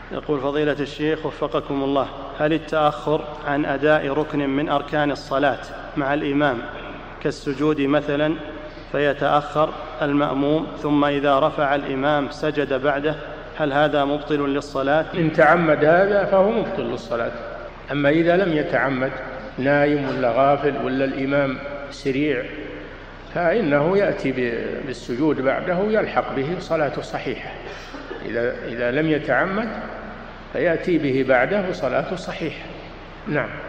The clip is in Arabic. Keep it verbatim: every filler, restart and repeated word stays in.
يقول فضيلة الشيخ وفقكم الله، هل التأخر عن أداء ركن من أركان الصلاة مع الإمام كالسجود مثلا فيتأخر المأموم ثم إذا رفع الإمام سجد بعده، هل هذا مبطل للصلاة؟ إن تعمد هذا فهو مبطل للصلاة. أما إذا لم يتعمد، نايم ولا غافل ولا الإمام سريع، فإنه يأتي بالسجود بعده يلحق به صلاته صحيحة. إذا, إذا لم يتعمد فيأتي به بعده صلاته صحيحة. نعم.